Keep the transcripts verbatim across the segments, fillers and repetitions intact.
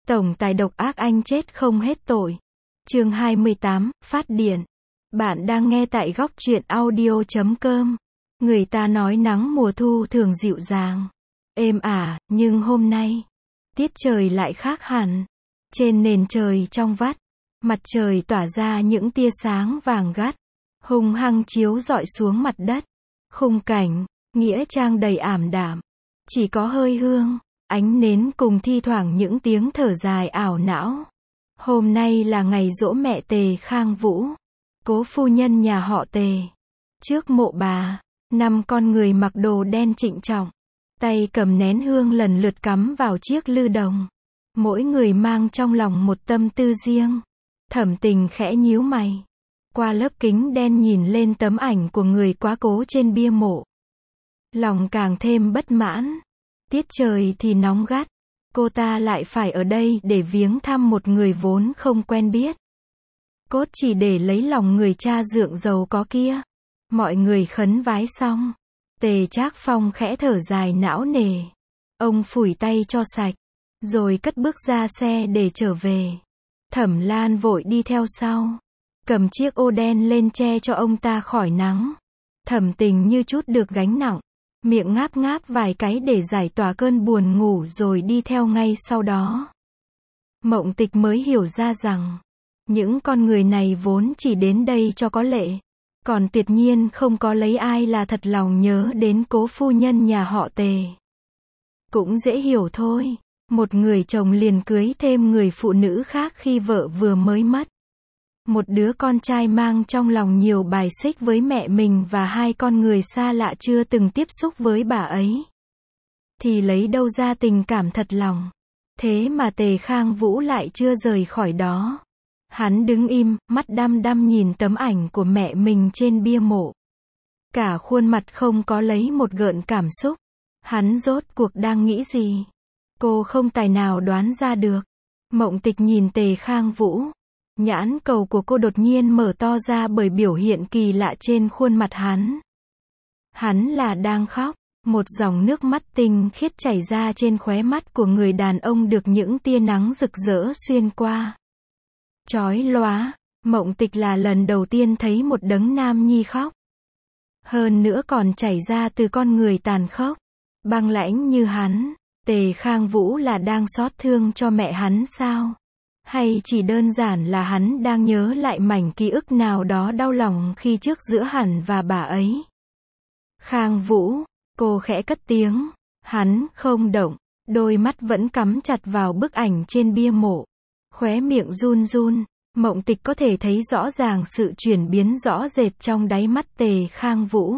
Tổng tài độc ác anh chết không hết tội. Chương hai mươi tám, phát điện. Bạn đang nghe tại góc truyện audio chấm com. Người ta nói nắng mùa thu thường dịu dàng, êm ả, nhưng hôm nay, tiết trời lại khác hẳn. Trên nền trời trong vắt, mặt trời tỏa ra những tia sáng vàng gắt, hung hăng chiếu rọi xuống mặt đất. Khung cảnh, nghĩa trang đầy ảm đạm. Chỉ có hơi hương, ánh nến cùng thi thoảng những tiếng thở dài ảo não. Hôm nay là ngày giỗ mẹ Tề Khang Vũ, cố phu nhân nhà họ Tề. Trước mộ bà, năm con người mặc đồ đen trịnh trọng, tay cầm nén hương lần lượt cắm vào chiếc lư đồng. Mỗi người mang trong lòng một tâm tư riêng. Thẩm Tình khẽ nhíu mày, qua lớp kính đen nhìn lên tấm ảnh của người quá cố trên bia mộ. Lòng càng thêm bất mãn. Tiết trời thì nóng gắt, cô ta lại phải ở đây để viếng thăm một người vốn không quen biết. Cốt chỉ để lấy lòng người cha dượng giàu có kia. Mọi người khấn vái xong, Tề Trác Phong khẽ thở dài não nề. Ông phủi tay cho sạch, rồi cất bước ra xe để trở về. Thẩm Lan vội đi theo sau, cầm chiếc ô đen lên che cho ông ta khỏi nắng. Thẩm Tình như chút được gánh nặng, miệng ngáp ngáp vài cái để giải tỏa cơn buồn ngủ rồi đi theo ngay sau đó. Mộng Tịch mới hiểu ra rằng, những con người này vốn chỉ đến đây cho có lệ, còn tuyệt nhiên không có lấy ai là thật lòng nhớ đến cố phu nhân nhà họ Tề. Cũng dễ hiểu thôi, một người chồng liền cưới thêm người phụ nữ khác khi vợ vừa mới mất. Một đứa con trai mang trong lòng nhiều bài xích với mẹ mình và hai con người xa lạ chưa từng tiếp xúc với bà ấy. Thì lấy đâu ra tình cảm thật lòng. Thế mà Tề Khang Vũ lại chưa rời khỏi đó. Hắn đứng im, mắt đăm đăm nhìn tấm ảnh của mẹ mình trên bia mộ. Cả khuôn mặt không có lấy một gợn cảm xúc. Hắn rốt cuộc đang nghĩ gì? Cô không tài nào đoán ra được. Mộng Tịch nhìn Tề Khang Vũ. Nhãn cầu của cô đột nhiên mở to ra bởi biểu hiện kỳ lạ trên khuôn mặt hắn. Hắn là đang khóc, một dòng nước mắt tinh khiết chảy ra trên khóe mắt của người đàn ông được những tia nắng rực rỡ xuyên qua. Chói lóa, Mộng Tịch là lần đầu tiên thấy một đấng nam nhi khóc. Hơn nữa còn chảy ra từ con người tàn khốc, băng lãnh như hắn. Tề Khang Vũ là đang xót thương cho mẹ hắn sao? Hay chỉ đơn giản là hắn đang nhớ lại mảnh ký ức nào đó đau lòng khi trước giữa hắn và bà ấy? Khang Vũ, cô khẽ cất tiếng. Hắn không động, đôi mắt vẫn cắm chặt vào bức ảnh trên bia mộ. Khóe miệng run run, Mộng Tịch có thể thấy rõ ràng sự chuyển biến rõ rệt trong đáy mắt Tề Khang Vũ.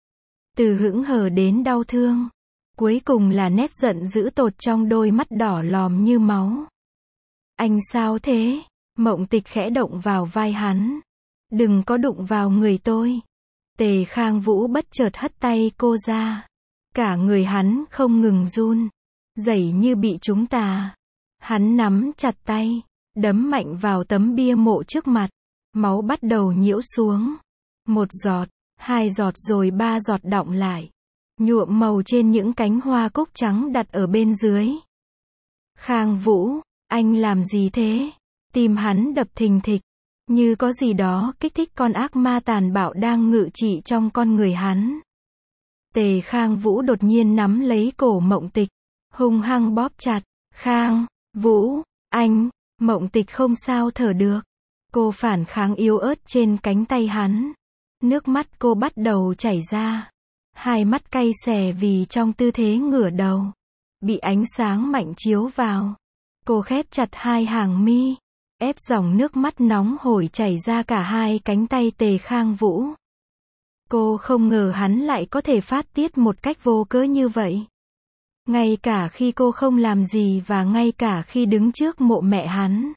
Từ hững hờ đến đau thương, cuối cùng là nét giận dữ tột trong đôi mắt đỏ lòm như máu. Anh sao thế? Mộng Tịch khẽ động vào vai hắn. Đừng có đụng vào người tôi. Tề Khang Vũ bất chợt hất tay cô ra. Cả người hắn không ngừng run, rẩy như bị trúng tà. Hắn nắm chặt tay, đấm mạnh vào tấm bia mộ trước mặt. Máu bắt đầu nhiễu xuống. Một giọt, hai giọt rồi ba giọt đọng lại, nhuộm màu trên những cánh hoa cúc trắng đặt ở bên dưới. Khang Vũ, anh làm gì thế? Tim hắn đập thình thịch, như có gì đó kích thích con ác ma tàn bạo đang ngự trị trong con người hắn. Tề Khang Vũ đột nhiên nắm lấy cổ Mộng Tịch, hung hăng bóp chặt. Khang Vũ, anh, Mộng Tịch không sao thở được. Cô phản kháng yếu ớt trên cánh tay hắn. Nước mắt cô bắt đầu chảy ra. Hai mắt cay xè vì trong tư thế ngửa đầu, bị ánh sáng mạnh chiếu vào. Cô khép chặt hai hàng mi, ép dòng nước mắt nóng hổi chảy ra cả hai cánh tay Tề Khang Vũ. Cô không ngờ hắn lại có thể phát tiết một cách vô cớ như vậy. Ngay cả khi cô không làm gì và ngay cả khi đứng trước mộ mẹ hắn.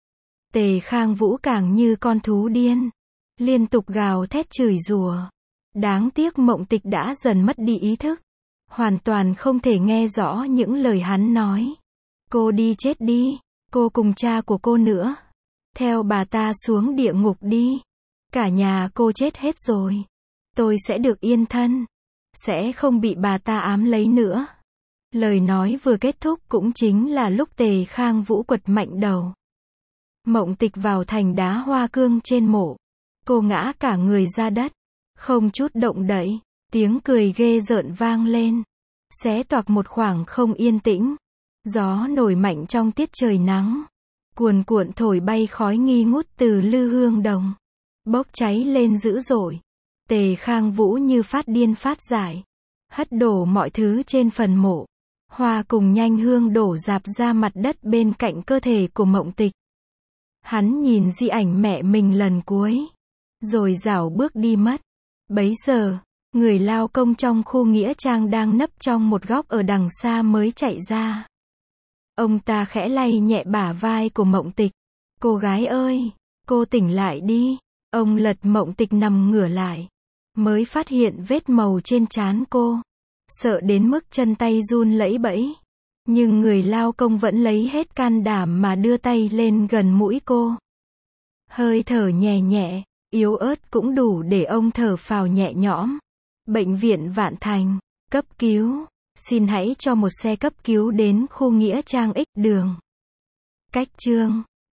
Tề Khang Vũ càng như con thú điên, liên tục gào thét chửi rủa. Đáng tiếc Mộng Tịch đã dần mất đi ý thức, hoàn toàn không thể nghe rõ những lời hắn nói. Cô đi chết đi, cô cùng cha của cô nữa. Theo bà ta xuống địa ngục đi. Cả nhà cô chết hết rồi. Tôi sẽ được yên thân. Sẽ không bị bà ta ám lấy nữa. Lời nói vừa kết thúc cũng chính là lúc Tề Khang Vũ quật mạnh đầu. Mộng Tịch vào thành đá hoa cương trên mộ. Cô ngã cả người ra đất, không chút động đậy, tiếng cười ghê rợn vang lên, xé toạc một khoảng không yên tĩnh. Gió nổi mạnh trong tiết trời nắng, cuồn cuộn thổi bay khói nghi ngút từ lư hương đồng, bốc cháy lên dữ dội. Tề Khang Vũ như phát điên phát dại, hất đổ mọi thứ trên phần mộ. Hoa cùng nhanh hương đổ rạp ra mặt đất bên cạnh cơ thể của Mộng Tịch. Hắn nhìn di ảnh mẹ mình lần cuối, rồi rảo bước đi mất. Bấy giờ, người lao công trong khu nghĩa trang đang nấp trong một góc ở đằng xa mới chạy ra. Ông ta khẽ lay nhẹ bả vai của Mộng Tịch. Cô gái ơi, cô tỉnh lại đi. Ông lật Mộng Tịch nằm ngửa lại, mới phát hiện vết màu trên trán cô. Sợ đến mức chân tay run lẫy bẫy. Nhưng người lao công vẫn lấy hết can đảm mà đưa tay lên gần mũi cô. Hơi thở nhẹ nhẹ, yếu ớt cũng đủ để ông thở phào nhẹ nhõm. Bệnh viện Vạn Thành, cấp cứu. Xin hãy cho một xe cấp cứu đến khu nghĩa trang X đường. Cách chương